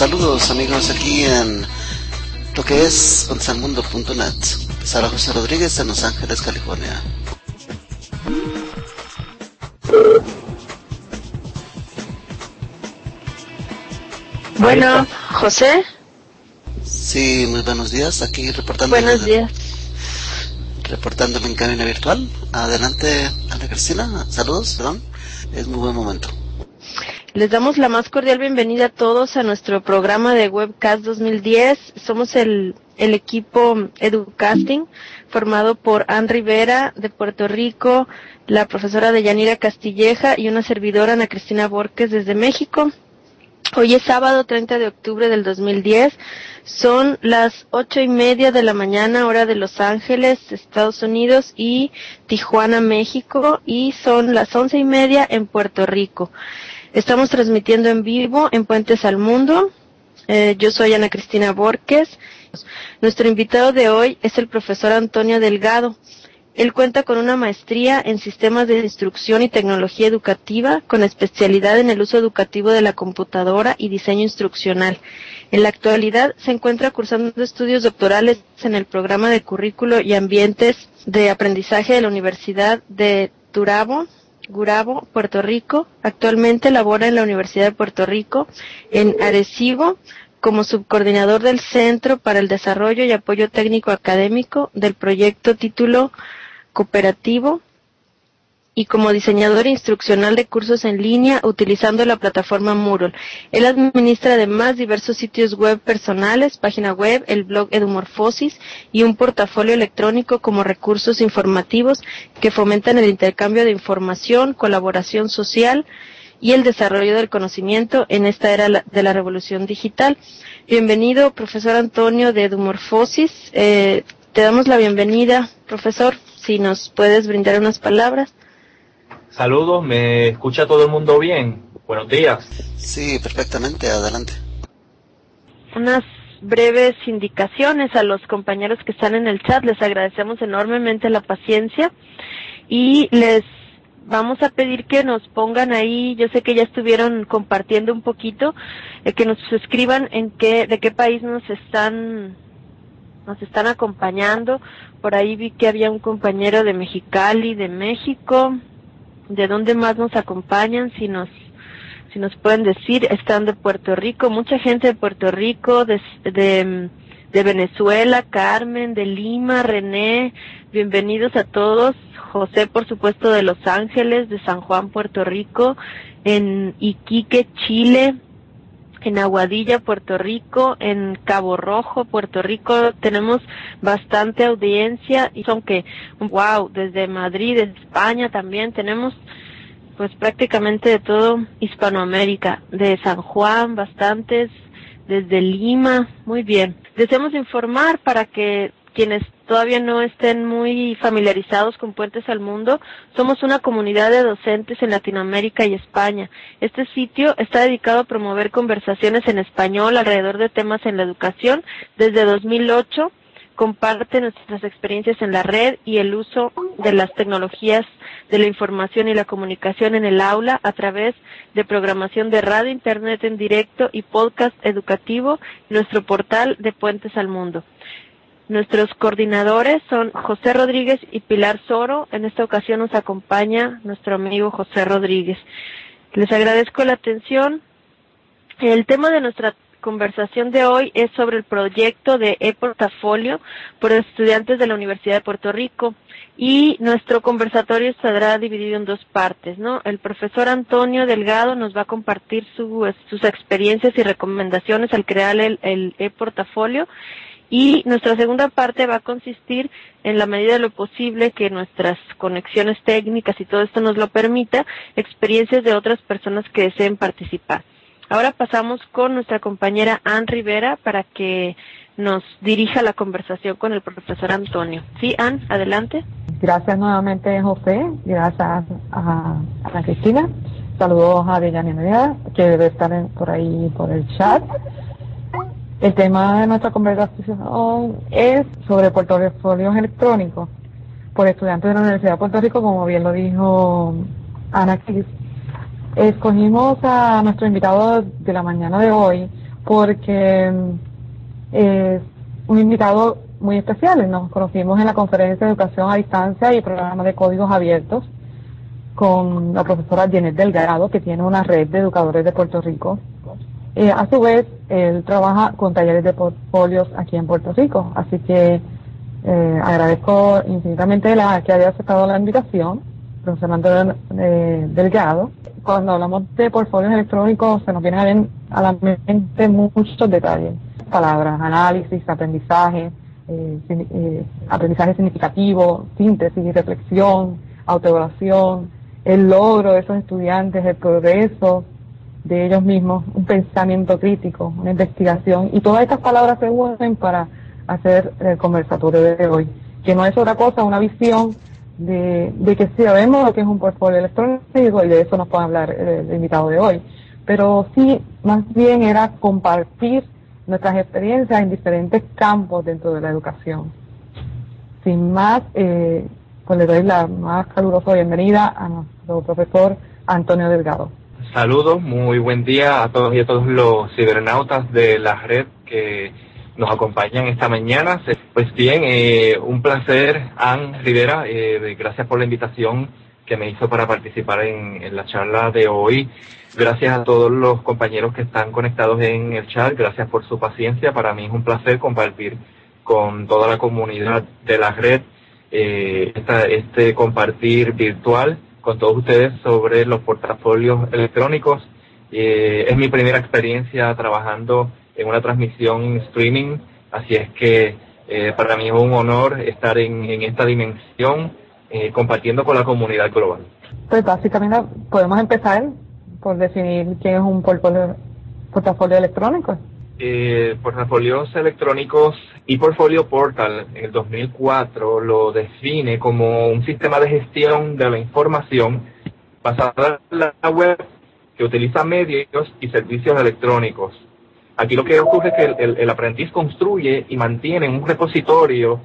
Saludos amigos aquí en lo que es puentesalmundo.net. Les habla José Rodríguez en Los Ángeles, California. Bueno, José. Sí, muy buenos días. Aquí reportando. Buenos días. Reportándome en cabina virtual. Adelante, Ana Cristina. Saludos, perdón. Es muy buen momento. Les damos la más cordial bienvenida a todos a nuestro programa de Webcast 2010. Somos el equipo Educasting, formado por Ann Rivera de Puerto Rico, la profesora Deyanira Castilleja y una servidora, Ana Cristina Borges, desde México. Hoy es sábado 30 de octubre del 2010. Son las 8:30 de la mañana, hora de Los Ángeles, Estados Unidos, y Tijuana, México, y son las 11:30 en Puerto Rico. Estamos transmitiendo en vivo en Puentes al Mundo. Yo soy Ana Cristina Borges. Nuestro invitado de hoy es el profesor Antonio Delgado. Él cuenta con una maestría en Sistemas de Instrucción y Tecnología Educativa, con especialidad en el uso educativo de la computadora y diseño instruccional. En la actualidad se encuentra cursando estudios doctorales en el programa de Currículo y Ambientes de Aprendizaje de la Universidad de Gurabo, Puerto Rico. Actualmente labora en la Universidad de Puerto Rico, en Arecibo, como subcoordinador del Centro para el Desarrollo y Apoyo Técnico Académico del proyecto Título Cooperativo, y como diseñador instruccional de cursos en línea utilizando la plataforma Moodle. Él administra además diversos sitios web personales, página web, el blog Edumorfosis y un portafolio electrónico como recursos informativos que fomentan el intercambio de información, colaboración social y el desarrollo del conocimiento en esta era de la revolución digital. Bienvenido, profesor Antonio de Edumorfosis. Te damos la bienvenida, profesor, si nos puedes brindar unas palabras. Saludos, ¿me escucha todo el mundo bien? Buenos días. Sí, perfectamente, adelante. Unas breves indicaciones a los compañeros que están en el chat. Les agradecemos enormemente la paciencia y les vamos a pedir que nos pongan ahí, yo sé que ya estuvieron compartiendo un poquito, que nos escriban de qué país nos están acompañando. Por ahí vi que había un compañero de Mexicali, de México. ¿De dónde más nos acompañan? Si nos pueden decir. Están de Puerto Rico, mucha gente de Puerto Rico, de Venezuela, Carmen, de Lima, René, bienvenidos a todos. José, por supuesto, de Los Ángeles, de San Juan, Puerto Rico, en Iquique, Chile, en Aguadilla, Puerto Rico, en Cabo Rojo, Puerto Rico. Tenemos bastante audiencia y son desde Madrid, desde España también tenemos pues prácticamente de todo Hispanoamérica, de San Juan bastantes, desde Lima. Muy bien. Deseamos informar para que quienes todavía no estén muy familiarizados con Puentes al Mundo, somos una comunidad de docentes en Latinoamérica y España. Este sitio está dedicado a promover conversaciones en español alrededor de temas en la educación. Desde 2008 comparte nuestras experiencias en la red y el uso de las tecnologías de la información y la comunicación en el aula a través de programación de radio, internet en directo y podcast educativo, nuestro portal de Puentes al Mundo. Nuestros coordinadores son José Rodríguez y Pilar Soro. En esta ocasión nos acompaña nuestro amigo José Rodríguez. Les agradezco la atención. El tema de nuestra conversación de hoy es sobre el proyecto de ePortafolio por estudiantes de la Universidad de Puerto Rico, y nuestro conversatorio estará dividido en dos partes, ¿no? El profesor Antonio Delgado nos va a compartir sus experiencias y recomendaciones al crear el ePortafolio. Y nuestra segunda parte va a consistir, en la medida de lo posible que nuestras conexiones técnicas y todo esto nos lo permita, experiencias de otras personas que deseen participar. Ahora pasamos con nuestra compañera Ann Rivera para que nos dirija la conversación con el profesor Antonio. Sí, Ann, adelante. Gracias nuevamente, José. Gracias a Ana Cristina. Saludos a Deyanira, que debe estar por ahí por el chat. El tema de nuestra conversación es sobre portafolios electrónicos por estudiantes de la Universidad de Puerto Rico, como bien lo dijo Ana Cris. Escogimos a nuestro invitado de la mañana de hoy porque es un invitado muy especial. Nos conocimos en la conferencia de educación a distancia y programa de códigos abiertos con la profesora Janet Delgado, que tiene una red de educadores de Puerto Rico. A su vez, él trabaja con talleres de portfolios aquí en Puerto Rico, así que agradezco infinitamente que haya aceptado la invitación, profesor Antonio Delgado. Cuando hablamos de portfolios electrónicos se nos vienen a la mente muchos detalles, palabras, análisis, aprendizaje, aprendizaje significativo, síntesis y reflexión, autoevaluación, el logro de esos estudiantes, el progreso de ellos mismos, un pensamiento crítico, una investigación, y todas estas palabras se unen para hacer el conversatorio de hoy, que no es otra cosa, una visión de que sí sabemos lo que es un portfolio electrónico, y de eso nos puede hablar el invitado de hoy, pero sí, más bien era compartir nuestras experiencias en diferentes campos dentro de la educación. Sin más, pues le doy la más calurosa bienvenida a nuestro profesor Antonio Delgado. Saludos, muy buen día a todos y a todos los cibernautas de la red que nos acompañan esta mañana. Pues bien, un placer, Ann Rivera, gracias por la invitación que me hizo para participar en la charla de hoy. Gracias a todos los compañeros que están conectados en el chat, gracias por su paciencia. Para mí es un placer compartir con toda la comunidad de la red este compartir virtual con todos ustedes sobre los portafolios electrónicos. Es mi primera experiencia trabajando en una transmisión streaming, así es que para mí es un honor estar en esta dimensión compartiendo con la comunidad global. Pues básicamente podemos empezar por definir qué es un portafolio electrónico. Portafolios electrónicos y Portfolio Portal en el 2004 lo define como un sistema de gestión de la información basada en la web que utiliza medios y servicios electrónicos. Aquí lo que ocurre es que el aprendiz construye y mantiene un repositorio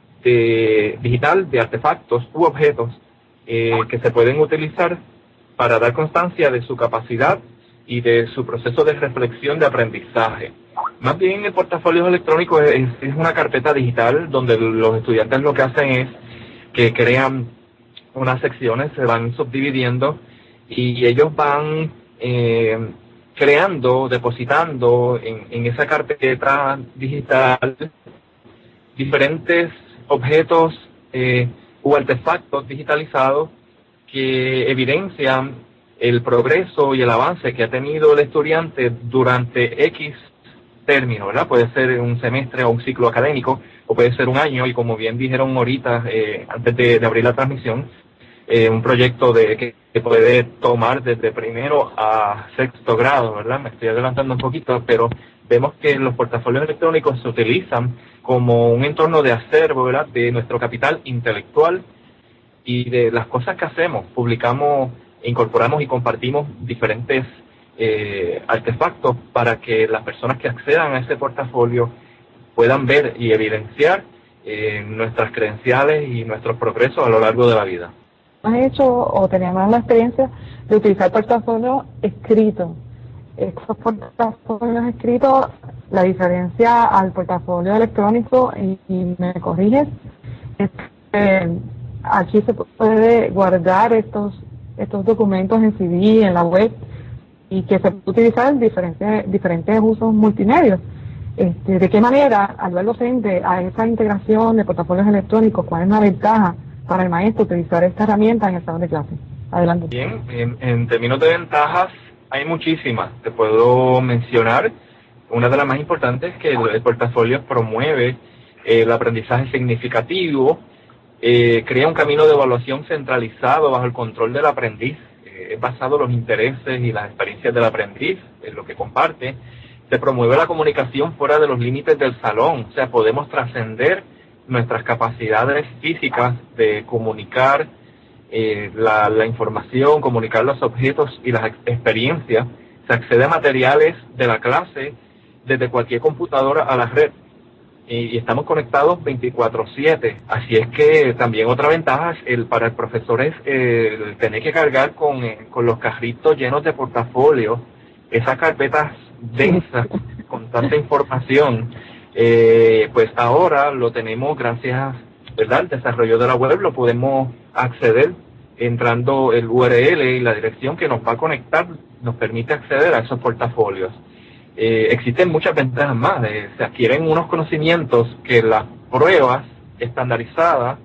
digital de artefactos u objetos que se pueden utilizar para dar constancia de su capacidad y de su proceso de reflexión de aprendizaje. Más bien el portafolio electrónico es una carpeta digital donde los estudiantes lo que hacen es que crean unas secciones, se van subdividiendo y ellos van creando, depositando en esa carpeta digital diferentes objetos u artefactos digitalizados que evidencian el progreso y el avance que ha tenido el estudiante durante X término, ¿verdad? Puede ser un semestre o un ciclo académico, o puede ser un año, y como bien dijeron ahorita, antes de abrir la transmisión, un proyecto que puede tomar desde primero a sexto grado, ¿verdad? Me estoy adelantando un poquito, pero vemos que los portafolios electrónicos se utilizan como un entorno de acervo, ¿verdad? De nuestro capital intelectual y de las cosas que hacemos. Publicamos, incorporamos y compartimos diferentes artefactos para que las personas que accedan a ese portafolio puedan ver y evidenciar nuestras credenciales y nuestros progresos a lo largo de la vida. ¿Has hecho o teníamos la experiencia de utilizar portafolios escritos? Estos portafolios escritos, la diferencia al portafolio electrónico, y me corriges, es que aquí se puede guardar estos documentos en CD, en la web, y que se puede utilizar en diferentes usos multimedios. ¿De qué manera, al ver docente, a esa integración de portafolios electrónicos, cuál es la ventaja para el maestro utilizar esta herramienta en el salón de clase? Adelante. Bien, en términos de ventajas, hay muchísimas. Te puedo mencionar una de las más importantes, que el portafolio promueve el aprendizaje significativo, crea un camino de evaluación centralizado bajo el control del aprendiz, es basado en los intereses y las experiencias del aprendiz, en lo que comparte. Se promueve la comunicación fuera de los límites del salón, o sea, podemos trascender nuestras capacidades físicas de comunicar la información, comunicar los objetos y las experiencias. Se accede a materiales de la clase desde cualquier computadora a la red. Y estamos conectados 24/7. Así es que también otra ventaja para el profesor es el tener que cargar con los carritos llenos de portafolios, esas carpetas densas tanta información, pues ahora lo tenemos gracias, ¿verdad?, al desarrollo de la web, lo podemos acceder entrando el URL y la dirección que nos va a conectar, nos permite acceder a esos portafolios. Existen muchas ventajas más, se adquieren unos conocimientos que las pruebas estandarizadas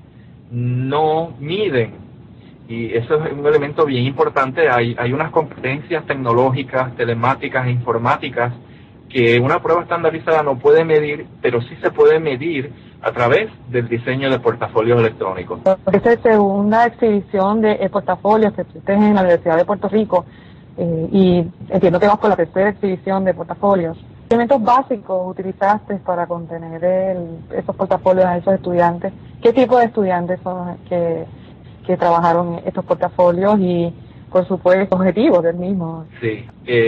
no miden, y eso es un elemento bien importante. Hay unas competencias tecnológicas, telemáticas e informáticas que una prueba estandarizada no puede medir, pero sí se puede medir a través del diseño de portafolios electrónicos. Esta es segunda exhibición de portafolios que existe en la Universidad de Puerto Rico, y entiendo que vas por la tercera exhibición de portafolios. ¿Qué elementos básicos utilizaste para contener esos portafolios a esos estudiantes? ¿Qué tipo de estudiantes son los que trabajaron estos portafolios y, por supuesto, objetivos del mismo? Sí,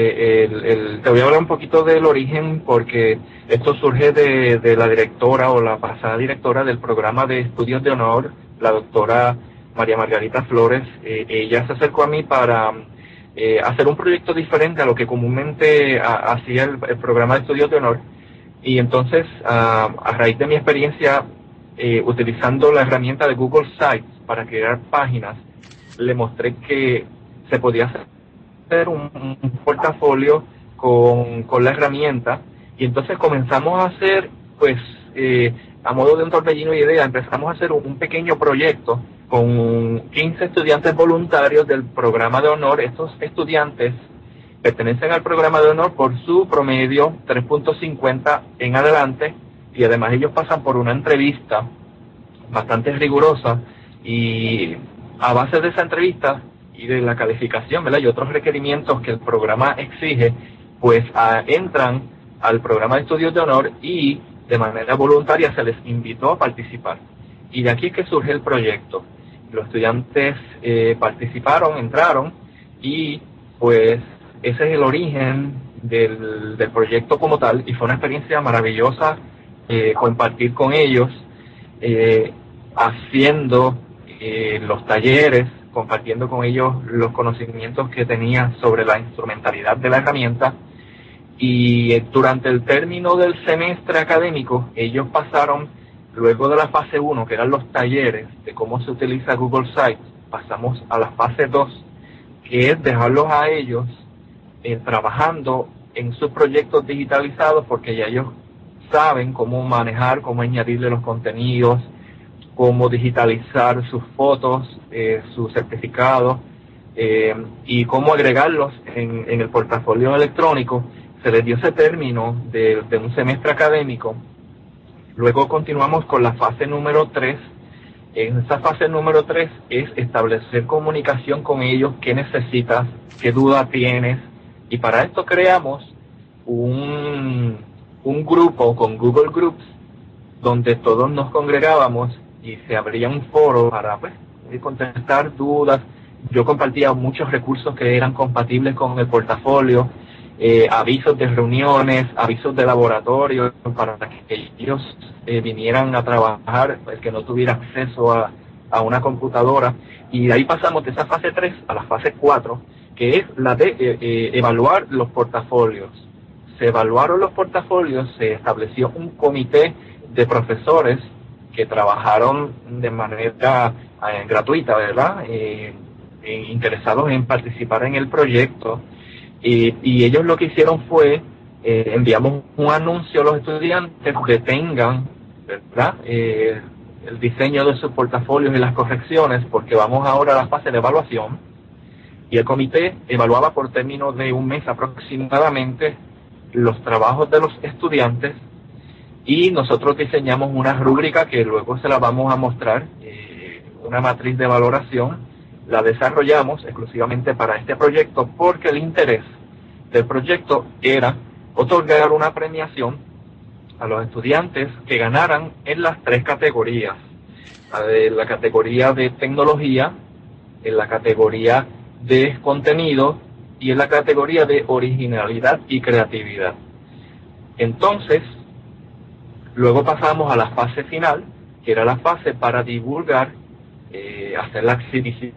te voy a hablar un poquito del origen, porque esto surge de la directora o la pasada directora del programa de estudios de honor, la doctora María Margarita Flores. Ella se acercó a mí para hacer un proyecto diferente a lo que comúnmente hacía el programa de estudios de honor, y entonces a raíz de mi experiencia utilizando la herramienta de Google Sites para crear páginas, le mostré que se podía hacer un portafolio con la herramienta, y entonces comenzamos a hacer, pues, a modo de un torbellino de ideas, empezamos a hacer un pequeño proyecto con 15 estudiantes voluntarios del programa de honor. Estos estudiantes pertenecen al programa de honor por su promedio 3.50 en adelante, y además ellos pasan por una entrevista bastante rigurosa, y a base de esa entrevista y de la calificación, ¿verdad?, y otros requerimientos que el programa exige, pues entran al programa de estudios de honor, y de manera voluntaria se les invitó a participar. Y de aquí es que surge el proyecto. Los estudiantes participaron, entraron, y pues ese es el origen del proyecto como tal, y fue una experiencia maravillosa compartir con ellos, haciendo los talleres, compartiendo con ellos los conocimientos que tenía sobre la instrumentalidad de la herramienta. Y durante el término del semestre académico, ellos pasaron, luego de la fase 1, que eran los talleres de cómo se utiliza Google Sites, pasamos a la fase 2, que es dejarlos a ellos trabajando en sus proyectos digitalizados, porque ya ellos saben cómo manejar, cómo añadirle los contenidos, cómo digitalizar sus fotos, sus certificados, y cómo agregarlos en el portafolio electrónico. Se les dio ese término de un semestre académico. Luego continuamos con la fase número 3. En esa fase número 3 es establecer comunicación con ellos, qué necesitas, qué duda tienes, y para esto creamos un grupo con Google Groups, donde todos nos congregábamos y se abría un foro para, pues, contestar dudas. Yo compartía muchos recursos que eran compatibles con el portafolio, avisos de reuniones, avisos de laboratorio, para que ellos vinieran a trabajar, el que no tuviera acceso a una computadora. Y de ahí pasamos de esa fase 3 a la fase 4, que es la de evaluar los portafolios. Se evaluaron los portafolios, se estableció un comité de profesores que trabajaron de manera gratuita, ¿verdad?, interesados en participar en el proyecto. Y ellos lo que hicieron fue, enviamos un anuncio a los estudiantes, detengan, ¿verdad?, el diseño de sus portafolios y las correcciones, porque vamos ahora a la fase de evaluación. Y el comité evaluaba por término de un mes aproximadamente los trabajos de los estudiantes, y nosotros diseñamos una rúbrica que luego se la vamos a mostrar, una matriz de valoración. La desarrollamos exclusivamente para este proyecto, porque el interés del proyecto era otorgar una premiación a los estudiantes que ganaran en las 3 categorías: la categoría de tecnología, en la categoría de contenido y en la categoría de originalidad y creatividad. Entonces, luego pasamos a la fase final, que era la fase para divulgar, hacer la exhibición,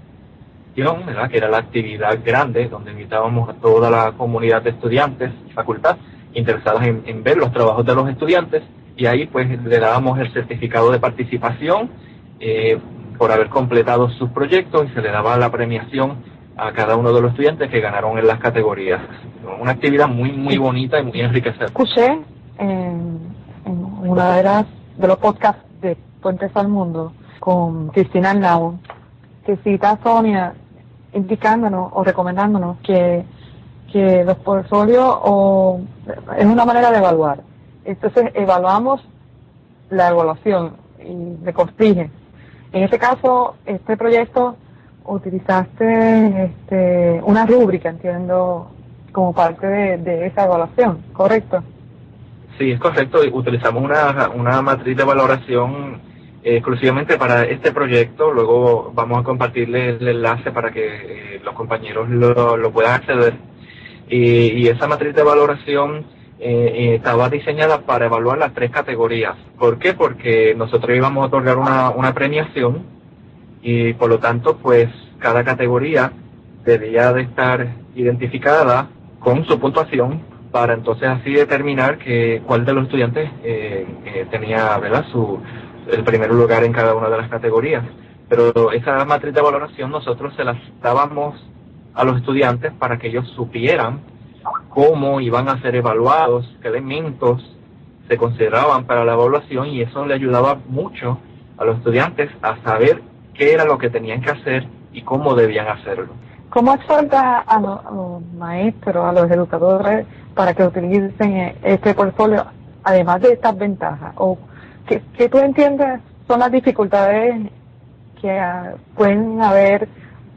¿verdad?, que era la actividad grande, donde invitábamos a toda la comunidad de estudiantes y facultad interesadas en ver los trabajos de los estudiantes, y ahí pues le dábamos el certificado de participación por haber completado sus proyectos, y se le daba la premiación a cada uno de los estudiantes que ganaron en las categorías. Una actividad muy bonita y muy enriquecedora. Escuché en una de los podcasts de Puentes al Mundo con Cristina Arnau, que cita a Sonia indicándonos o recomendándonos que los portfolios es una manera de evaluar. Entonces evaluamos la evaluación y le corrige. En este caso, este proyecto utilizaste una rúbrica, entiendo, como parte de esa evaluación, ¿correcto? Sí, es correcto. Utilizamos una matriz de valoración exclusivamente para este proyecto. Luego vamos a compartirle el enlace para que los compañeros lo puedan acceder. Y esa matriz de valoración estaba diseñada para evaluar las 3 categorías. ¿Por qué? Porque nosotros íbamos a otorgar una premiación, y por lo tanto pues cada categoría debía de estar identificada con su puntuación, para entonces así determinar cuál de los estudiantes tenía, ¿verdad?, el primer lugar en cada una de las categorías. Pero esa matriz de valoración nosotros se las dábamos a los estudiantes para que ellos supieran cómo iban a ser evaluados, qué elementos se consideraban para la evaluación, y eso le ayudaba mucho a los estudiantes a saber qué era lo que tenían que hacer y cómo debían hacerlo. ¿Cómo exhorta a los maestros, a los educadores, para que utilicen este portfolio, además de estas ventajas? ¿O qué tú entiendes son las dificultades que pueden haber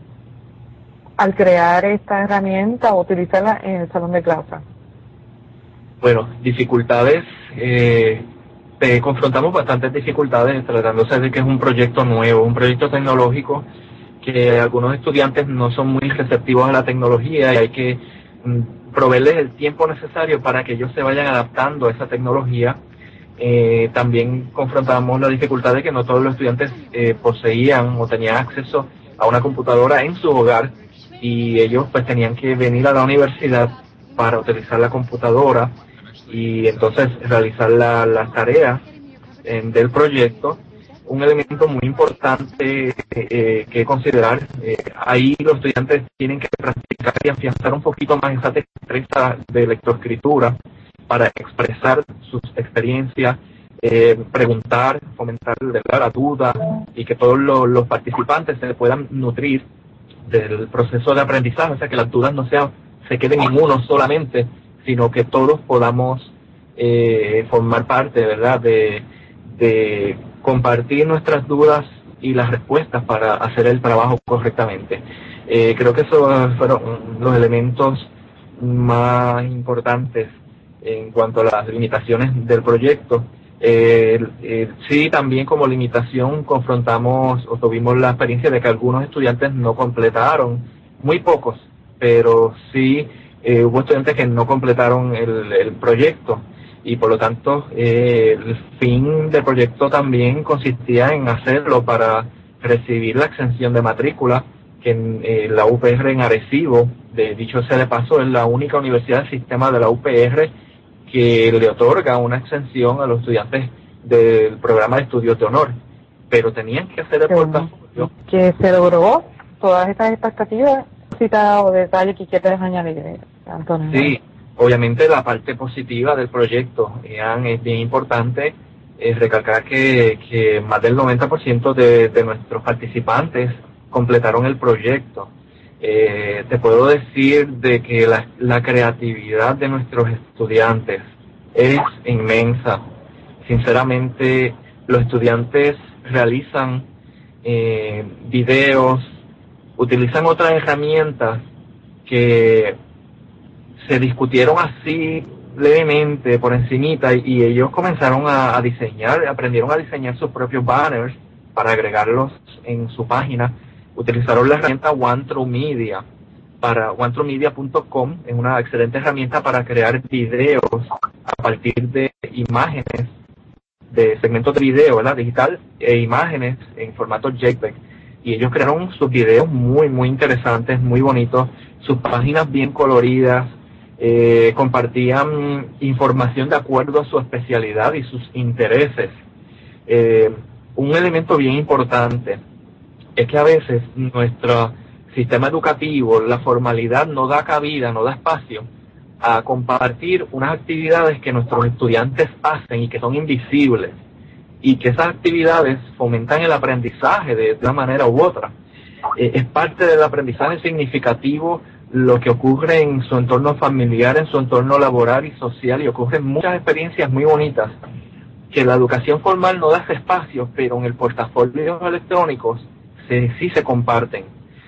al crear esta herramienta o utilizarla en el salón de clase? Bueno, dificultades, confrontamos bastantes dificultades tratándose de que es un proyecto nuevo, un proyecto tecnológico, que algunos estudiantes no son muy receptivos a la tecnología, y hay que proveerles el tiempo necesario para que ellos se vayan adaptando a esa tecnología. También confrontamos la dificultad de que no todos los estudiantes poseían o tenían acceso a una computadora en su hogar, y ellos pues tenían que venir a la universidad para utilizar la computadora y entonces realizar las tareas del proyecto. Un elemento muy importante que considerar, ahí los estudiantes tienen que practicar y afianzar un poquito más esa destreza de lectoescritura para expresar sus experiencias, preguntar, fomentar la duda, y que todos los participantes se puedan nutrir del proceso de aprendizaje, o sea que las dudas no se queden en uno solamente, sino que todos podamos formar parte, ¿verdad?, de compartir nuestras dudas y las respuestas para hacer el trabajo correctamente. Creo que esos fueron los elementos más importantes en cuanto a las limitaciones del proyecto. Sí, también como limitación confrontamos o tuvimos la experiencia de que algunos estudiantes no completaron, muy pocos, pero sí hubo estudiantes que no completaron el proyecto, y por lo tanto el fin del proyecto también consistía en hacerlo para recibir la exención de matrícula, que en la UPR en Arecibo, dicho sea de paso, es la única universidad del sistema de la UPR que le otorga una exención a los estudiantes del programa de estudios de honor, pero tenían que hacer el portafolio. Que se logró todas estas expectativas, cita o detalle que quieres añadir, Antonio. Sí, obviamente la parte positiva del proyecto, Ian, es bien importante recalcar que más del 90% de nuestros participantes completaron el proyecto. Te puedo decir de que la creatividad de nuestros estudiantes es inmensa. Sinceramente, los estudiantes realizan videos, utilizan otras herramientas que se discutieron así levemente por encimita, y ellos comenzaron a diseñar, aprendieron a diseñar sus propios banners para agregarlos en su página. Utilizaron la herramienta OneTrueMedia para OneTrueMedia.com, es una excelente herramienta para crear videos a partir de imágenes, de segmentos de video, ¿verdad?, digital, e imágenes en formato JPEG. Y ellos crearon sus videos muy interesantes, muy bonitos, sus páginas bien coloridas, compartían información de acuerdo a su especialidad y sus intereses. Un elemento bien importante es que a veces nuestro sistema educativo, la formalidad no da cabida, no da espacio a compartir unas actividades que nuestros estudiantes hacen y que son invisibles, y que esas actividades fomentan el aprendizaje de una manera u otra. Es parte del aprendizaje significativo lo que ocurre en su entorno familiar, en su entorno laboral y social, y ocurren muchas experiencias muy bonitas que la educación formal no da ese espacio, pero en el portafolio electrónicos sí se comparten.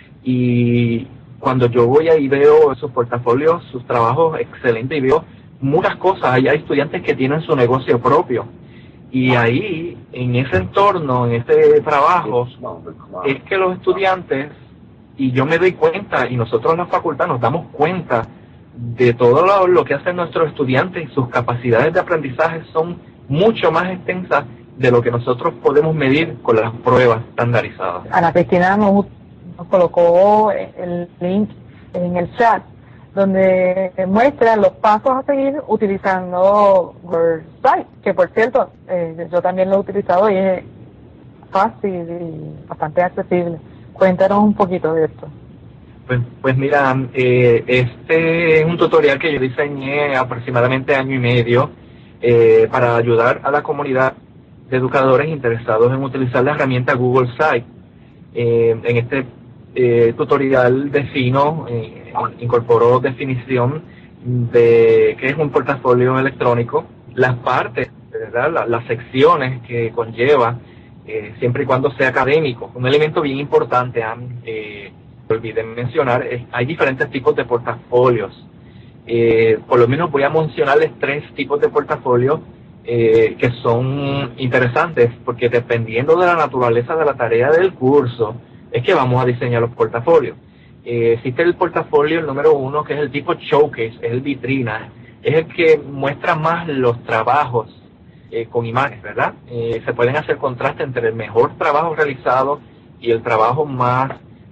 Y cuando yo voy ahí veo sus portafolios, sus trabajos excelentes, y veo muchas cosas. Hay estudiantes que tienen su negocio propio, y ahí, en ese entorno, en este trabajo, es que los estudiantes, y yo me doy cuenta, y nosotros en la facultad nos damos cuenta de todo lo que hacen nuestros estudiantes, y sus capacidades de aprendizaje son mucho más extensas de lo que nosotros podemos medir con las pruebas estandarizadas. Ana Cristina nos colocó el link en el chat donde muestra los pasos a seguir utilizando WordSite, que por cierto, yo también lo he utilizado y es fácil y bastante accesible. Cuéntanos un poquito de esto. Pues mira, este es un tutorial que yo diseñé aproximadamente año y medio para ayudar a la comunidad de educadores interesados en utilizar la herramienta Google Site. En este tutorial incorporó definición de qué es un portafolio electrónico, las partes, ¿verdad? Las secciones que conlleva, siempre y cuando sea académico. Un elemento bien importante, olvidé mencionar, hay diferentes tipos de portafolios. Por lo menos voy a mencionarles 3 tipos de portafolios que son interesantes, porque dependiendo de la naturaleza de la tarea del curso, es que vamos a diseñar los portafolios. Existe el portafolio, el número 1, que es el tipo showcase, es el vitrina, es el que muestra más los trabajos con imágenes, ¿verdad? Se pueden hacer contrastes entre el mejor trabajo realizado y el trabajo más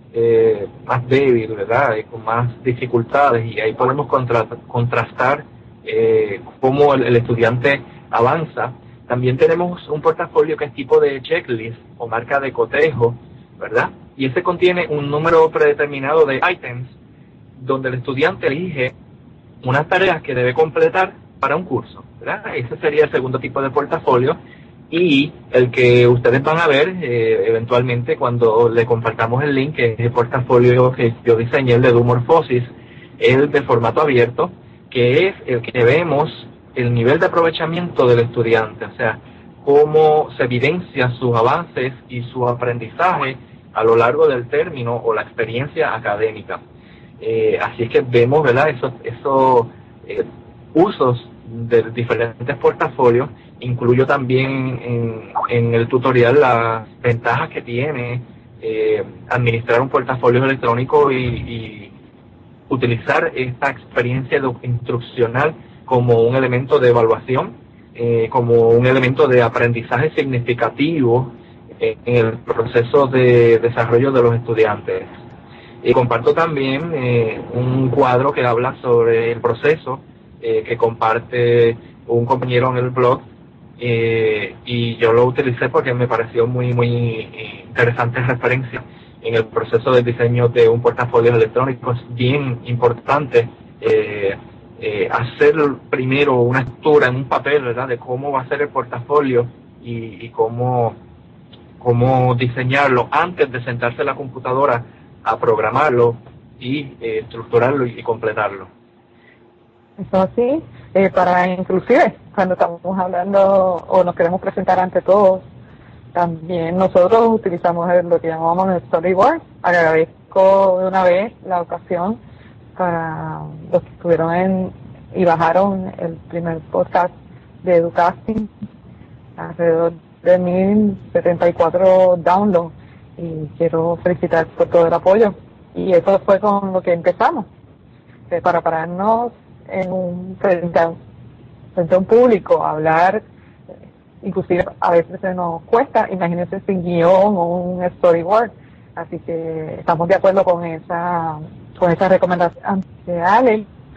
débil, ¿verdad? Con más dificultades, y ahí podemos contrastar cómo el estudiante avanza. También tenemos un portafolio que es tipo de checklist o marca de cotejo, ¿verdad? Y ese contiene un número predeterminado de items donde el estudiante elige unas tareas que debe completar para un curso, ¿verdad? Ese sería el segundo tipo de portafolio, y el que ustedes van a ver eventualmente cuando le compartamos el link, que es el portafolio que yo diseñé, el de Dumorphosis, el de formato abierto, que es el que vemos el nivel de aprovechamiento del estudiante, o sea, cómo se evidencian sus avances y su aprendizaje a lo largo del término o la experiencia académica. Así es que vemos, ¿verdad?, esos usos de diferentes portafolios. Incluyo también en el tutorial las ventajas que tiene administrar un portafolio electrónico y utilizar esta experiencia instruccional como un elemento de evaluación, como un elemento de aprendizaje significativo en el proceso de desarrollo de los estudiantes. Y comparto también un cuadro que habla sobre el proceso que comparte un compañero en el blog, y yo lo utilicé porque me pareció muy interesante referencia en el proceso de diseño de un portafolio electrónico. Es bien importante hacer primero una estructura en un papel, ¿verdad?, de cómo va a ser el portafolio y cómo diseñarlo antes de sentarse en la computadora a programarlo y estructurarlo y completarlo. Eso sí, para inclusive cuando estamos hablando o nos queremos presentar ante todos, también nosotros utilizamos lo que llamamos el storyboard. Agradezco de una vez la ocasión para los que estuvieron y bajaron el primer podcast de Educasting, alrededor de 1074 downloads, y quiero felicitar por todo el apoyo. Y eso fue con lo que empezamos, para pararnos frente a un público, hablar, inclusive a veces se nos cuesta, imagínense sin guión o un storyboard. Así que estamos de acuerdo con esa recomendación de Ale.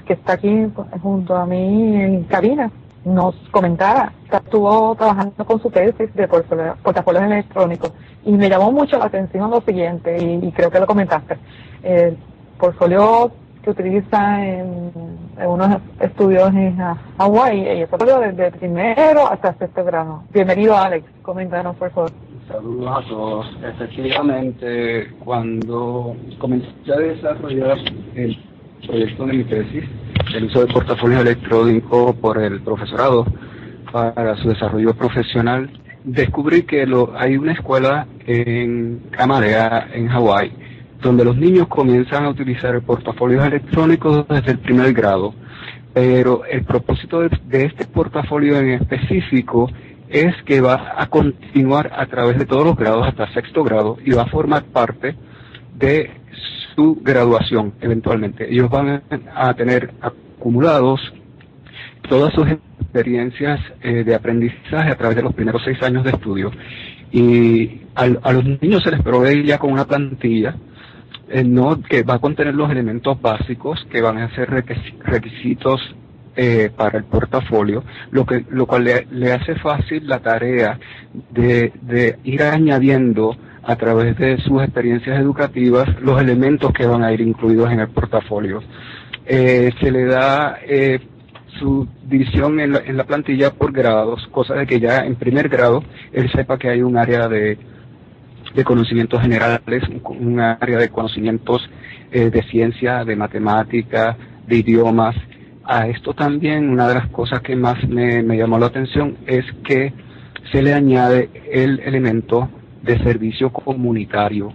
que está aquí junto a mí en cabina, nos comentara que estuvo trabajando con su tesis de portafolios electrónicos, y me llamó mucho la atención lo siguiente, y creo que lo comentaste. El portfolio que utiliza en unos estudios en Hawái, y eso desde primero hasta sexto grado. Bienvenido, Alex, coméntanos por favor. Saludos a todos. Efectivamente, cuando comencé a desarrollar el proyecto de mi tesis, el uso de portafolios electrónicos por el profesorado para su desarrollo profesional, descubrí que hay una escuela en Kamalea, en Hawái, donde los niños comienzan a utilizar portafolios electrónicos desde el primer grado. Pero el propósito de este portafolio en específico es que va a continuar a través de todos los grados hasta sexto grado y va a formar parte de su graduación eventualmente. Ellos van a tener acumulados todas sus experiencias de aprendizaje a través de los primeros 6 años de estudio. Y a los niños se les provee ya con una plantilla que va a contener los elementos básicos que van a ser requisitos para el portafolio, lo cual le hace fácil la tarea de ir añadiendo a través de sus experiencias educativas los elementos que van a ir incluidos en el portafolio. Se le da su división en la plantilla por grados, cosa de que ya en primer grado él sepa que hay un área de conocimientos generales, un área de conocimientos de ciencia, de matemática, de idiomas. A esto también una de las cosas que más me llamó la atención es que se le añade el elemento de servicio comunitario,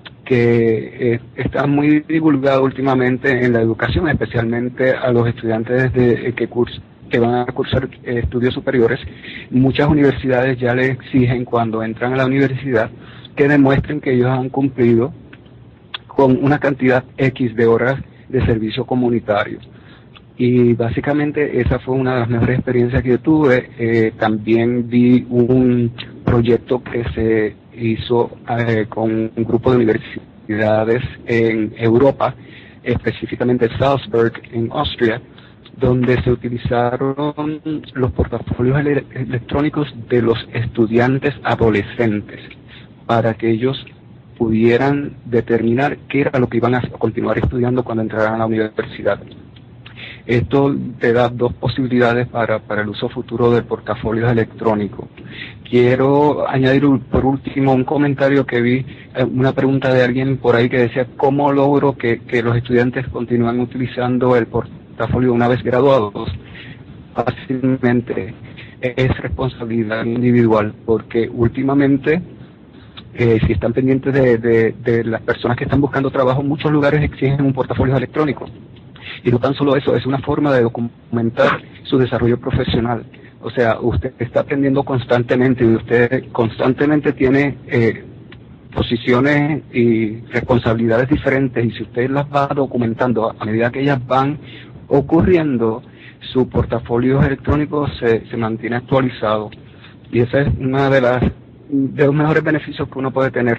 que está muy divulgado últimamente en la educación, especialmente a los estudiantes que van a cursar estudios superiores. Muchas universidades ya le exigen cuando entran a la universidad que demuestren que ellos han cumplido con una cantidad X de horas de servicio comunitario. Y básicamente esa fue una de las mejores experiencias que yo tuve. También vi un proyecto que se hizo con un grupo de universidades en Europa, específicamente Salzburg en Austria, donde se utilizaron los portafolios electrónicos de los estudiantes adolescentes para que ellos pudieran determinar qué era lo que iban a continuar estudiando cuando entraran a la universidad. Esto te da dos posibilidades para el uso futuro del portafolio electrónico. Quiero añadir por último un comentario que vi, una pregunta de alguien por ahí que decía, ¿cómo logro que los estudiantes continúen utilizando el portafolio una vez graduados? Fácilmente, es responsabilidad individual, porque últimamente, si están pendientes de las personas que están buscando trabajo, muchos lugares exigen un portafolio electrónico. Y no tan solo eso, es una forma de documentar su desarrollo profesional. O sea, usted está aprendiendo constantemente y usted constantemente tiene posiciones y responsabilidades diferentes, y si usted las va documentando a medida que ellas van ocurriendo, su portafolio electrónico se mantiene actualizado. Y esa es una de los mejores beneficios que uno puede tener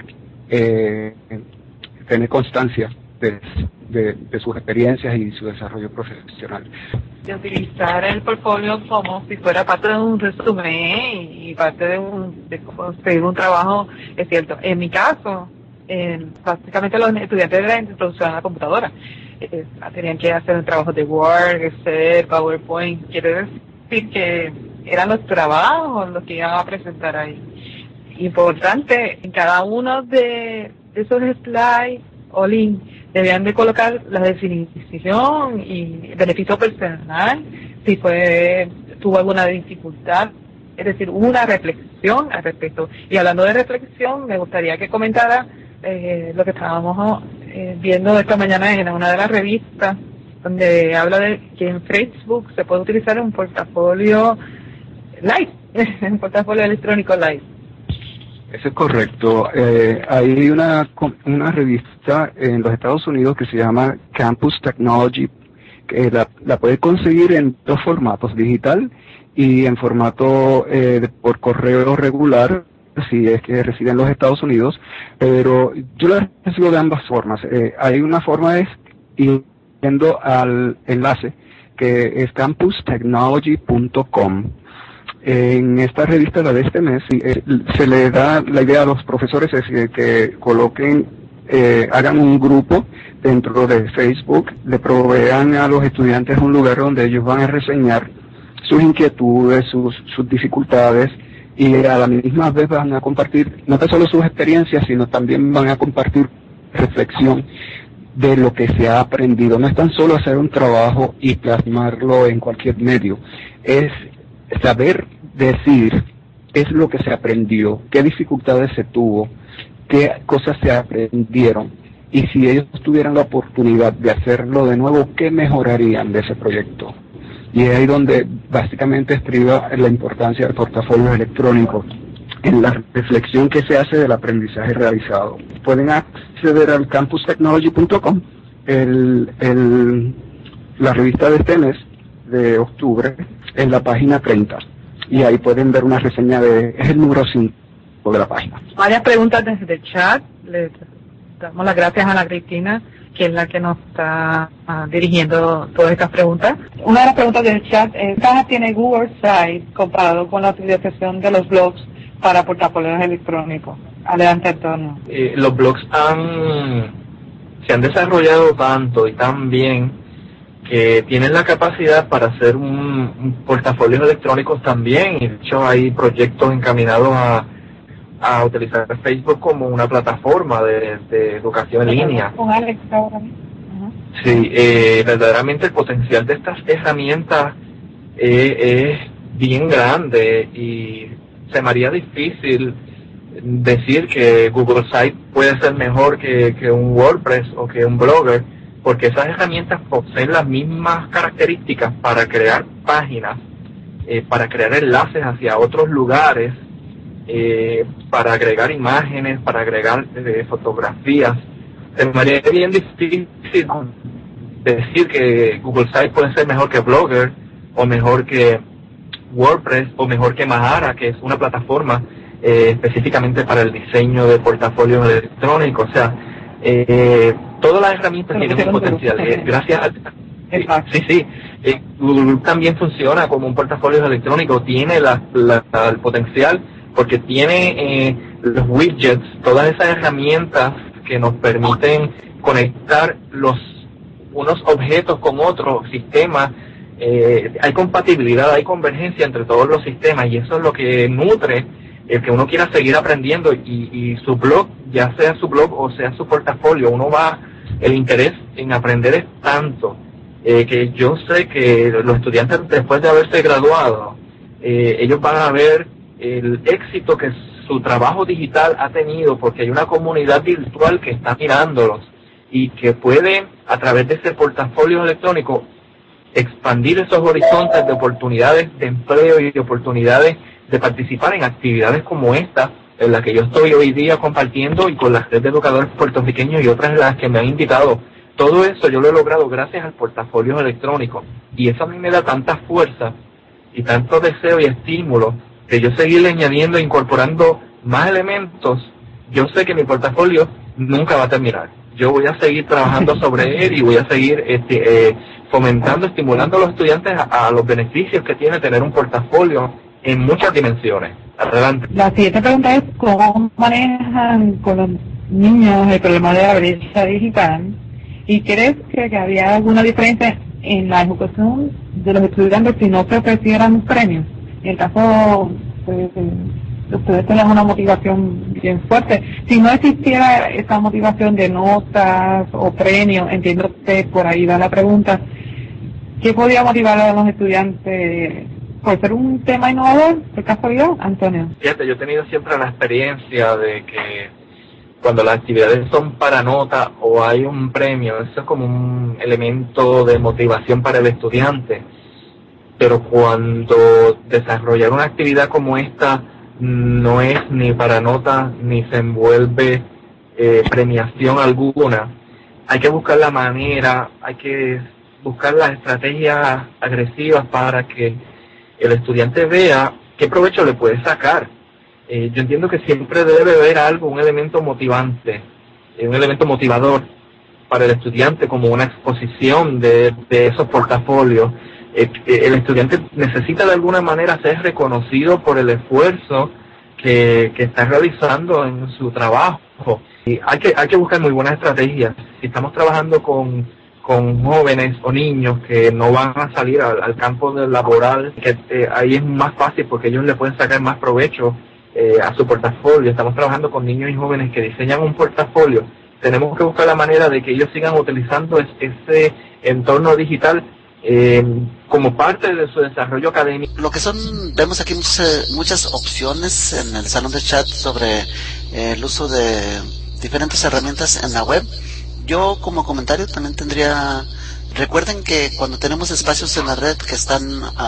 constancia de sus experiencias y su desarrollo profesional. De utilizar el portfolio como si fuera parte de un resumen y parte de conseguir un trabajo, es cierto. En mi caso, básicamente los estudiantes de la introducción a la computadora tenían que hacer un trabajo de Word, Excel, PowerPoint. Quiere decir que eran los trabajos los que iban a presentar ahí. Importante, en cada uno de esos slides o links debían de colocar la definición y beneficio personal, si tuvo alguna dificultad, es decir, una reflexión al respecto. Y hablando de reflexión, me gustaría que comentara lo que estábamos viendo esta mañana en una de las revistas, donde habla de que en Facebook se puede utilizar un portafolio live, un portafolio electrónico live. Eso es correcto. Hay una revista en los Estados Unidos que se llama Campus Technology, que la puede conseguir en dos formatos, digital y en formato por correo regular, si es que reside en los Estados Unidos, pero yo la recibo de ambas formas. Hay una forma es yendo al enlace que es campustechnology.com. En esta revista, la de este mes, se le da la idea a los profesores es que coloquen, hagan un grupo dentro de Facebook, le provean a los estudiantes un lugar donde ellos van a reseñar sus inquietudes, sus dificultades, y a la misma vez van a compartir no tan solo sus experiencias, sino también van a compartir reflexión de lo que se ha aprendido. No es tan solo hacer un trabajo y plasmarlo en cualquier medio, es saber decir qué es lo que se aprendió, qué dificultades se tuvo, qué cosas se aprendieron, y si ellos tuvieran la oportunidad de hacerlo de nuevo, qué mejorarían de ese proyecto. Y es ahí donde básicamente estriba la importancia del portafolio electrónico, en la reflexión que se hace del aprendizaje realizado. Pueden acceder al campustechnology.com, la revista de este mes de octubre, en la página 30, y ahí pueden ver una reseña es el número 5 de la página. Varias preguntas desde el chat. Le damos las gracias a Ana Cristina, que es la que nos está dirigiendo todas estas preguntas. Una de las preguntas del chat es: ¿qué tiene Google Site comparado con la utilización de los blogs para portafolios electrónicos? Adelante, Antonio. Los blogs se han desarrollado tanto y tan bien que tienen la capacidad para hacer un portafolio electrónicos también, y de hecho hay proyectos encaminados a utilizar Facebook como una plataforma de educación en línea. Con Alex ahora mismo. Sí, verdaderamente el potencial de estas herramientas es bien grande, y se me haría difícil decir que Google Site puede ser mejor que un WordPress o que un Blogger, porque esas herramientas poseen las mismas características para crear páginas, para crear enlaces hacia otros lugares, para agregar imágenes, para agregar fotografías. Se me haría bien difícil decir que Google Site puede ser mejor que Blogger, o mejor que WordPress, o mejor que Mahara, que es una plataforma específicamente para el diseño de portafolios electrónicos. O sea, todas las herramientas tienen un potencial. Gracias a... Sí. Google también funciona como un portafolio electrónico, tiene el potencial, porque tiene los widgets, todas esas herramientas que nos permiten conectar unos objetos con otros sistemas. Hay compatibilidad, hay convergencia entre todos los sistemas, y eso es lo que nutre el que uno quiera seguir aprendiendo, y su blog, ya sea su blog o sea su portafolio, el interés en aprender es tanto que yo sé que los estudiantes, después de haberse graduado, ellos van a ver el éxito que su trabajo digital ha tenido, porque hay una comunidad virtual que está mirándolos y que puede, a través de ese portafolio electrónico, expandir esos horizontes de oportunidades de empleo y de oportunidades de participar en actividades como esta, en la que yo estoy hoy día compartiendo, y con la red de educadores puertorriqueños y otras en las que me han invitado. Todo eso yo lo he logrado gracias al portafolio electrónico, y eso a mí me da tanta fuerza y tanto deseo y estímulo que yo seguirle añadiendo e incorporando más elementos. Yo sé que mi portafolio nunca va a terminar. Yo voy a seguir trabajando sobre él, y voy a seguir fomentando, estimulando a los estudiantes a los beneficios que tiene tener un portafolio en muchas dimensiones. Adelante. La siguiente pregunta es: ¿cómo manejan con los niños el problema de la brecha digital? ¿Y crees que había alguna diferencia en la educación de los estudiantes si no se ofrecieran premios? En el caso, ustedes tienen una motivación bien fuerte. Si no existiera esa motivación de notas o premios, entiendo que por ahí va la pregunta, ¿qué podría motivar a los estudiantes? ¿Por ser un tema innovador, por casualidad, Antonio? Fíjate, yo he tenido siempre la experiencia de que cuando las actividades son para nota o hay un premio, eso es como un elemento de motivación para el estudiante. Pero cuando desarrollar una actividad como esta no es ni para nota ni se envuelve premiación alguna, hay que buscar la manera, hay que buscar las estrategias agresivas para que el estudiante vea qué provecho le puede sacar. Yo entiendo que siempre debe haber algo, un elemento motivante, un elemento motivador, para el estudiante como una exposición de esos portafolios. El estudiante necesita de alguna manera ser reconocido por el esfuerzo que está realizando en su trabajo. Y hay que buscar muy buenas estrategias. Si estamos trabajando con jóvenes o niños que no van a salir al campo laboral, ahí es más fácil porque ellos le pueden sacar más provecho a su portafolio. Estamos trabajando con niños y jóvenes que diseñan un portafolio. Tenemos que buscar la manera de que ellos sigan utilizando ese entorno digital como parte de su desarrollo académico. Lo que vemos aquí muchas opciones en el salón de chat sobre el uso de diferentes herramientas en la web. Yo como comentario también recuerden que cuando tenemos espacios en la red que están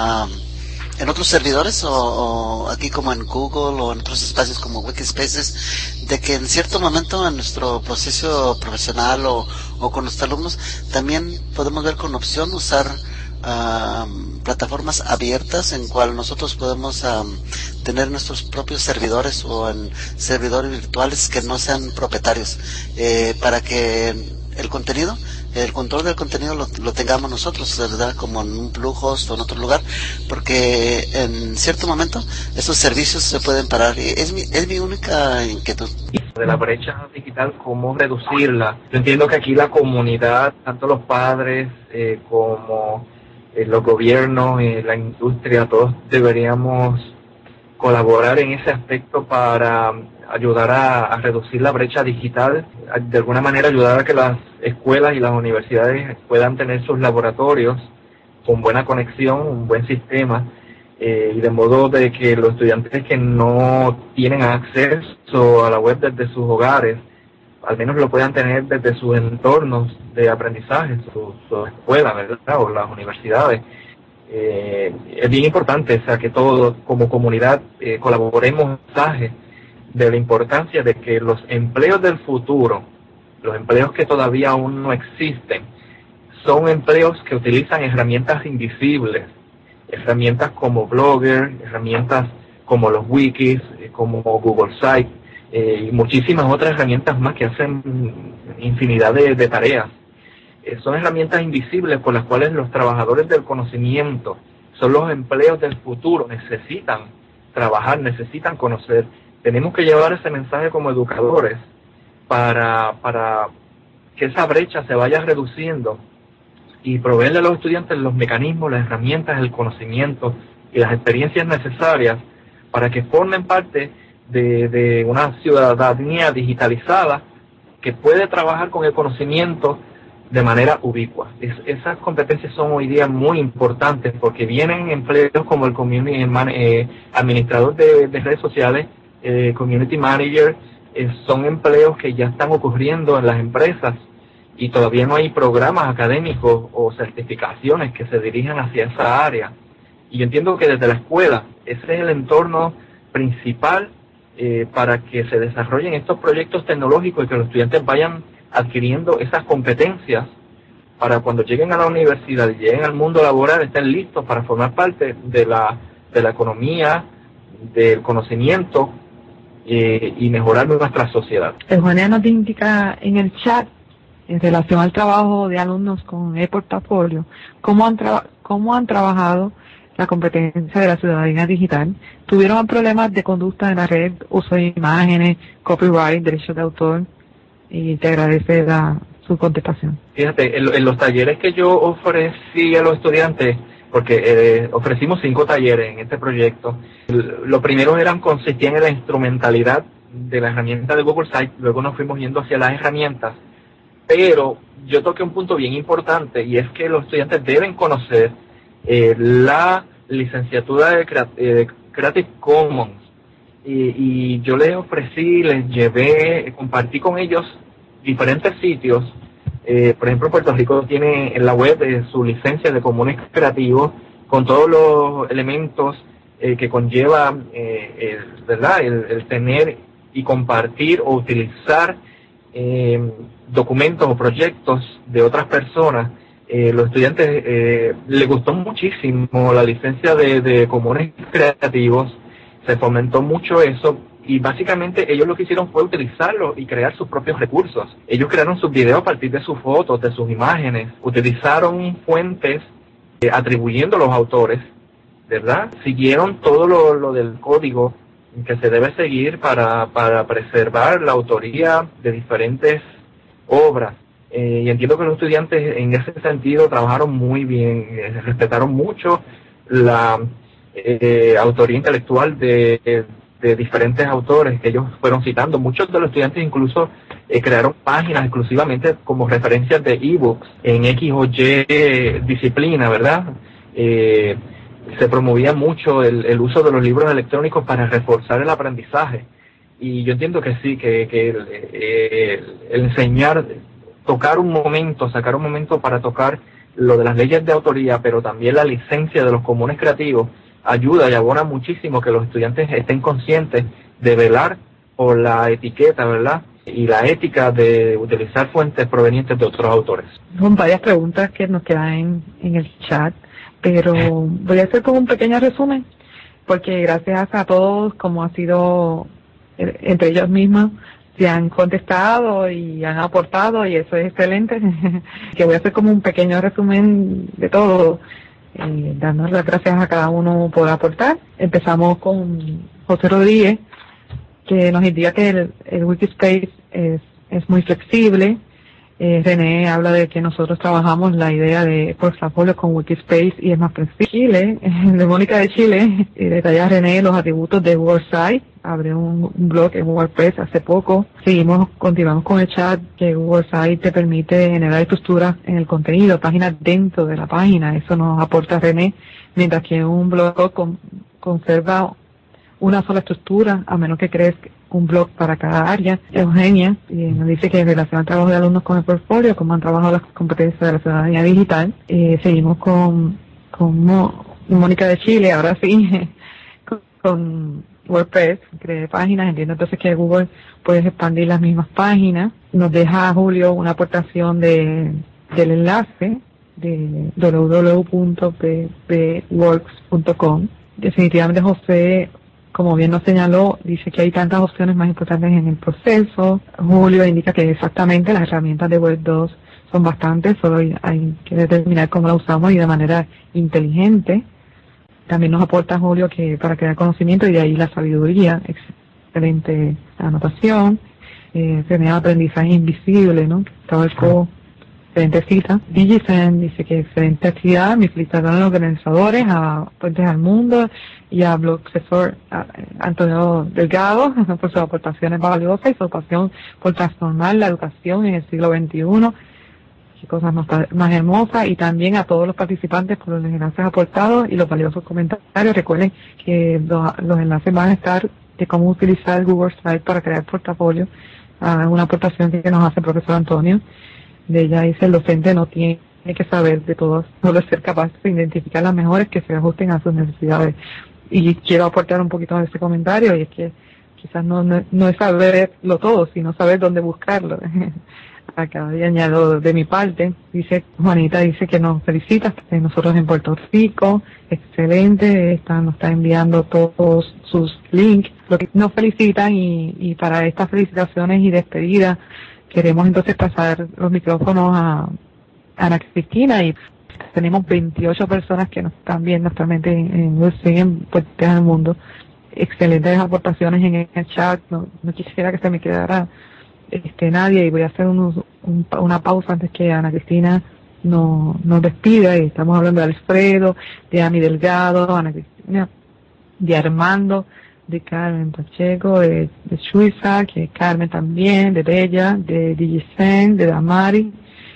en otros servidores o aquí como en Google o en otros espacios como Wikispaces, de que en cierto momento en nuestro proceso profesional o con nuestros alumnos también podemos ver con opción usar plataformas abiertas en cual nosotros podemos tener nuestros propios servidores o en servidores virtuales que no sean propietarios, para que el control del contenido lo tengamos nosotros, ¿verdad? Como en un Bluehost o en otro lugar, porque en cierto momento esos servicios se pueden parar. Es mi única inquietud. De la brecha digital, cómo reducirla. Yo entiendo que aquí la comunidad, tanto los padres como los gobiernos, la industria, todos deberíamos colaborar en ese aspecto para ayudar a reducir la brecha digital, de alguna manera ayudar a que las escuelas y las universidades puedan tener sus laboratorios con buena conexión, un buen sistema, y de modo de que los estudiantes que no tienen acceso a la web desde sus hogares, al menos lo puedan tener desde sus entornos de aprendizaje, su escuela, ¿verdad? O las universidades. Es bien importante, o sea, que todos como comunidad colaboremos de la importancia de que los empleos del futuro, los empleos que todavía aún no existen, son empleos que utilizan herramientas invisibles, herramientas como Blogger, herramientas como los wikis, como Google Sites, y muchísimas otras herramientas más que hacen infinidad de tareas. Son herramientas invisibles por las cuales los trabajadores del conocimiento, son los empleos del futuro, necesitan trabajar, necesitan conocer. Tenemos que llevar ese mensaje como educadores para que esa brecha se vaya reduciendo y proveerle a los estudiantes los mecanismos, las herramientas, el conocimiento y las experiencias necesarias para que formen parte de una ciudadanía digitalizada que puede trabajar con el conocimiento de manera ubicua. Esas competencias son hoy día muy importantes porque vienen empleos como el administrador de redes sociales, community manager, son empleos que ya están ocurriendo en las empresas y todavía no hay programas académicos o certificaciones que se dirijan hacia esa área. Y yo entiendo que desde la escuela ese es el entorno principal para que se desarrollen estos proyectos tecnológicos y que los estudiantes vayan adquiriendo esas competencias para cuando lleguen a la universidad y lleguen al mundo laboral estén listos para formar parte de la economía, del conocimiento y mejorar nuestra sociedad. Eugenia nos indica en el chat, en relación al trabajo de alumnos con e-portafolio, cómo han trabajado la competencia de la ciudadanía digital. ¿Tuvieron problemas de conducta en la red, uso de imágenes, copyright, derechos de autor? Y te agradece su contestación. Fíjate, en los talleres que yo ofrecí a los estudiantes, porque ofrecimos 5 talleres en este proyecto, lo primero consistían en la instrumentalidad de la herramienta de Google Sites, luego nos fuimos yendo hacia las herramientas, pero yo toqué un punto bien importante y es que los estudiantes deben conocer la licenciatura de Creative Commons. Y yo les ofrecí, les llevé, compartí con ellos diferentes sitios. Por ejemplo, Puerto Rico tiene en la web su licencia de comunes creativos con todos los elementos que conlleva ¿verdad? El tener y compartir o utilizar documentos o proyectos de otras personas. Los estudiantes les gustó muchísimo la licencia de comunes creativos. Se fomentó mucho eso y básicamente ellos lo que hicieron fue utilizarlo y crear sus propios recursos. Ellos crearon sus videos a partir de sus fotos, de sus imágenes, utilizaron fuentes atribuyendo a los autores, ¿verdad? Siguieron todo lo del código que se debe seguir para preservar la autoría de diferentes obras. Y entiendo que los estudiantes en ese sentido trabajaron muy bien, respetaron mucho la autoría intelectual de diferentes autores que ellos fueron citando. Muchos de los estudiantes incluso crearon páginas exclusivamente como referencias de ebooks en X o Y disciplina, ¿verdad? Se promovía mucho el uso de los libros electrónicos para reforzar el aprendizaje. Y yo entiendo que sí, que el enseñar, sacar un momento para tocar lo de las leyes de autoría, pero también la licencia de los comunes creativos, ayuda y abona muchísimo que los estudiantes estén conscientes de velar por la etiqueta, ¿verdad? Y la ética de utilizar fuentes provenientes de otros autores. Son varias preguntas que nos quedan en el chat, pero voy a hacer como un pequeño resumen, porque gracias a todos, como ha sido entre ellos mismos, se han contestado y han aportado, y eso es excelente. Que voy a hacer como un pequeño resumen de todo, dando las gracias a cada uno por aportar. Empezamos con José Rodríguez, que nos indica que el Wikispace es muy flexible. René habla de que nosotros trabajamos la idea de portafolio con Wikispace y es más flexible. De Mónica de Chile, detalla René los atributos de WordSite. Abrió un blog en WordPress hace poco. Continuamos con el chat, que WordSite te permite generar estructuras en el contenido, páginas dentro de la página. Eso nos aporta René, mientras que un blog conserva una sola estructura, a menos que crees un blog para cada área. Eugenia nos dice que en relación al trabajo de alumnos con el portfolio, cómo han trabajado las competencias de la ciudadanía digital. Seguimos con Mónica de Chile, ahora sí, con WordPress, creé páginas. Entiendo entonces que Google puede expandir las mismas páginas. Nos deja Julio una aportación del enlace de www.bbworks.com. Definitivamente José, como bien nos señaló, dice que hay tantas opciones más importantes en el proceso. Julio indica que exactamente las herramientas de Web 2 son bastantes, solo hay que determinar cómo las usamos y de manera inteligente. También nos aporta Julio que para crear conocimiento, y de ahí la sabiduría, excelente anotación. Tener aprendizaje invisible, ¿no? Trabajo, excelente cita. DigiSend dice que excelente actividad, me felicitaron a los organizadores, a Puentes al Mundo y a Blogcesor Antonio Delgado por sus aportaciones valiosas y su pasión por transformar la educación en el siglo XXI. Qué cosas más hermosas, y también a todos los participantes por los enlaces aportados y los valiosos comentarios. Recuerden que los enlaces van a estar de cómo utilizar Google Site para crear portafolio. Una aportación que nos hace el profesor Antonio. De ella dice: el docente no tiene que saber de todos, solo ser capaz de identificar las mejores que se ajusten a sus necesidades. Y quiero aportar un poquito de ese comentario, y es que quizás no es saberlo todo, sino saber dónde buscarlo. Acá y añado de mi parte, Juanita dice que nos felicita, nosotros en Puerto Rico, excelente, nos está enviando todos sus links, lo que nos felicitan, y para estas felicitaciones y despedidas queremos entonces pasar los micrófonos a Ana Cristina, y tenemos 28 personas que nos están viendo actualmente en Puertes al Mundo. Excelentes aportaciones en el chat, no quisiera que se me quedara nadie, y voy a hacer una pausa antes que Ana Cristina nos despida. Y estamos hablando de Alfredo, de Ani Delgado, Ana Cristina, de Armando, de Carmen Pacheco, de Suiza, que es Carmen también, de Bella, de DigiSend, de Damari,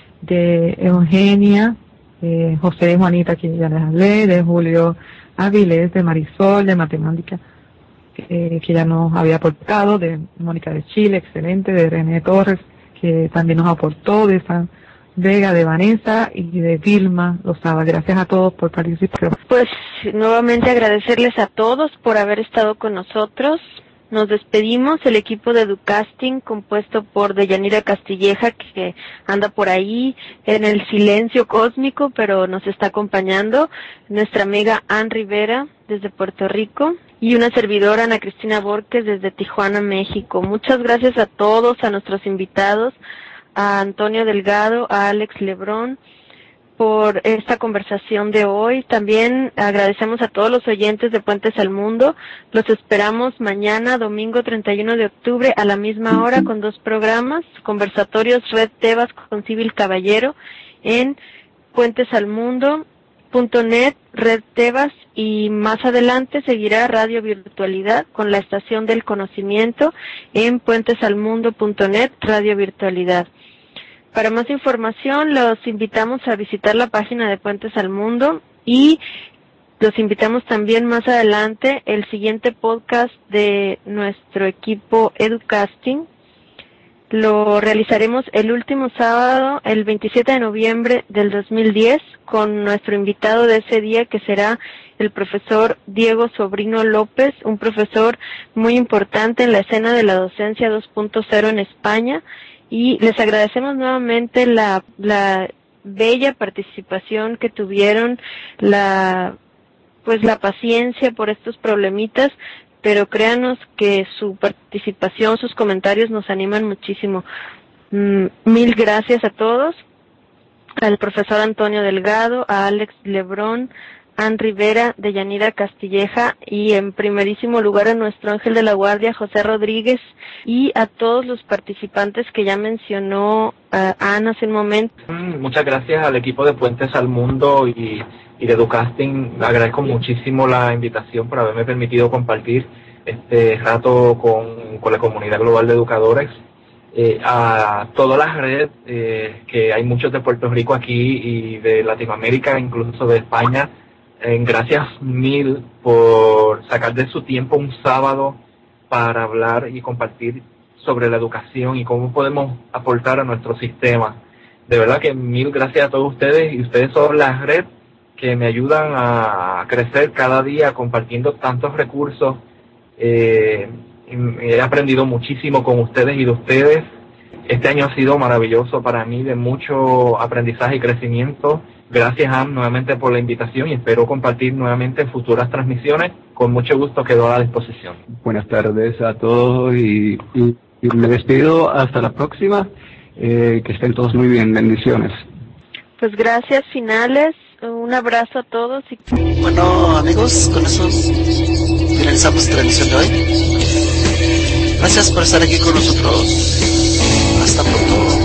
de Eugenia, de José y Juanita, que ya les hablé, de Julio Áviles, de Marisol, de Matemática, que ya nos había aportado, de Mónica de Chile, excelente, de René Torres, que también nos aportó, de San Vega, de Vanessa y de Vilma Lozada. Gracias a todos por participar. Pues nuevamente agradecerles a todos por haber estado con nosotros. Nos despedimos, el equipo de Educasting, compuesto por Deyanira Castilleja, que anda por ahí en el silencio cósmico, pero nos está acompañando, nuestra amiga Ann Rivera desde Puerto Rico, y una servidora, Ana Cristina Borges, desde Tijuana, México. Muchas gracias a todos, a nuestros invitados, a Antonio Delgado, a Alex Lebrón, por esta conversación de hoy. También agradecemos a todos los oyentes de Puentes al Mundo. Los esperamos mañana, domingo 31 de octubre, a la misma hora, con 2 programas, conversatorios Red Tebas con Civil Caballero, en puentesalmundo.net, Red Tebas, y más adelante seguirá Radio Virtualidad con la Estación del Conocimiento en puentesalmundo.net, Radio Virtualidad. Para más información los invitamos a visitar la página de Puentes al Mundo, y los invitamos también más adelante el siguiente podcast de nuestro equipo Educasting. Lo realizaremos el último sábado, el 27 de noviembre del 2010, con nuestro invitado de ese día, que será el profesor Diego Sobrino López, un profesor muy importante en la escena de la docencia 2.0 en España, y les agradecemos nuevamente la bella participación que tuvieron, la paciencia por estos problemitas, pero créanos que su participación, sus comentarios nos animan muchísimo. Mil gracias a todos, al profesor Antonio Delgado, a Alex Lebrón, Ann Rivera, Deyanira Castilleja, y en primerísimo lugar a nuestro ángel de la guardia, José Rodríguez, y a todos los participantes que ya mencionó Ana hace un momento. Muchas gracias al equipo de Puentes al Mundo y de Educasting. Agradezco muchísimo la invitación por haberme permitido compartir este rato con la comunidad global de educadores. A todas las redes, que hay muchos de Puerto Rico aquí y de Latinoamérica, incluso de España. Gracias mil por sacar de su tiempo un sábado para hablar y compartir sobre la educación y cómo podemos aportar a nuestro sistema. De verdad que mil gracias a todos ustedes, y ustedes son la red que me ayudan a crecer cada día compartiendo tantos recursos. He aprendido muchísimo con ustedes y de ustedes. Este año ha sido maravilloso para mí, de mucho aprendizaje y crecimiento. Gracias, Ann, nuevamente por la invitación, y espero compartir nuevamente en futuras transmisiones. Con mucho gusto quedo a la disposición. Buenas tardes a todos y me despido hasta la próxima. Que estén todos muy bien. Bendiciones. Pues gracias finales. Un abrazo a todos. Bueno, amigos, con eso finalizamos la transmisión de hoy. Gracias por estar aquí con nosotros. Hasta pronto.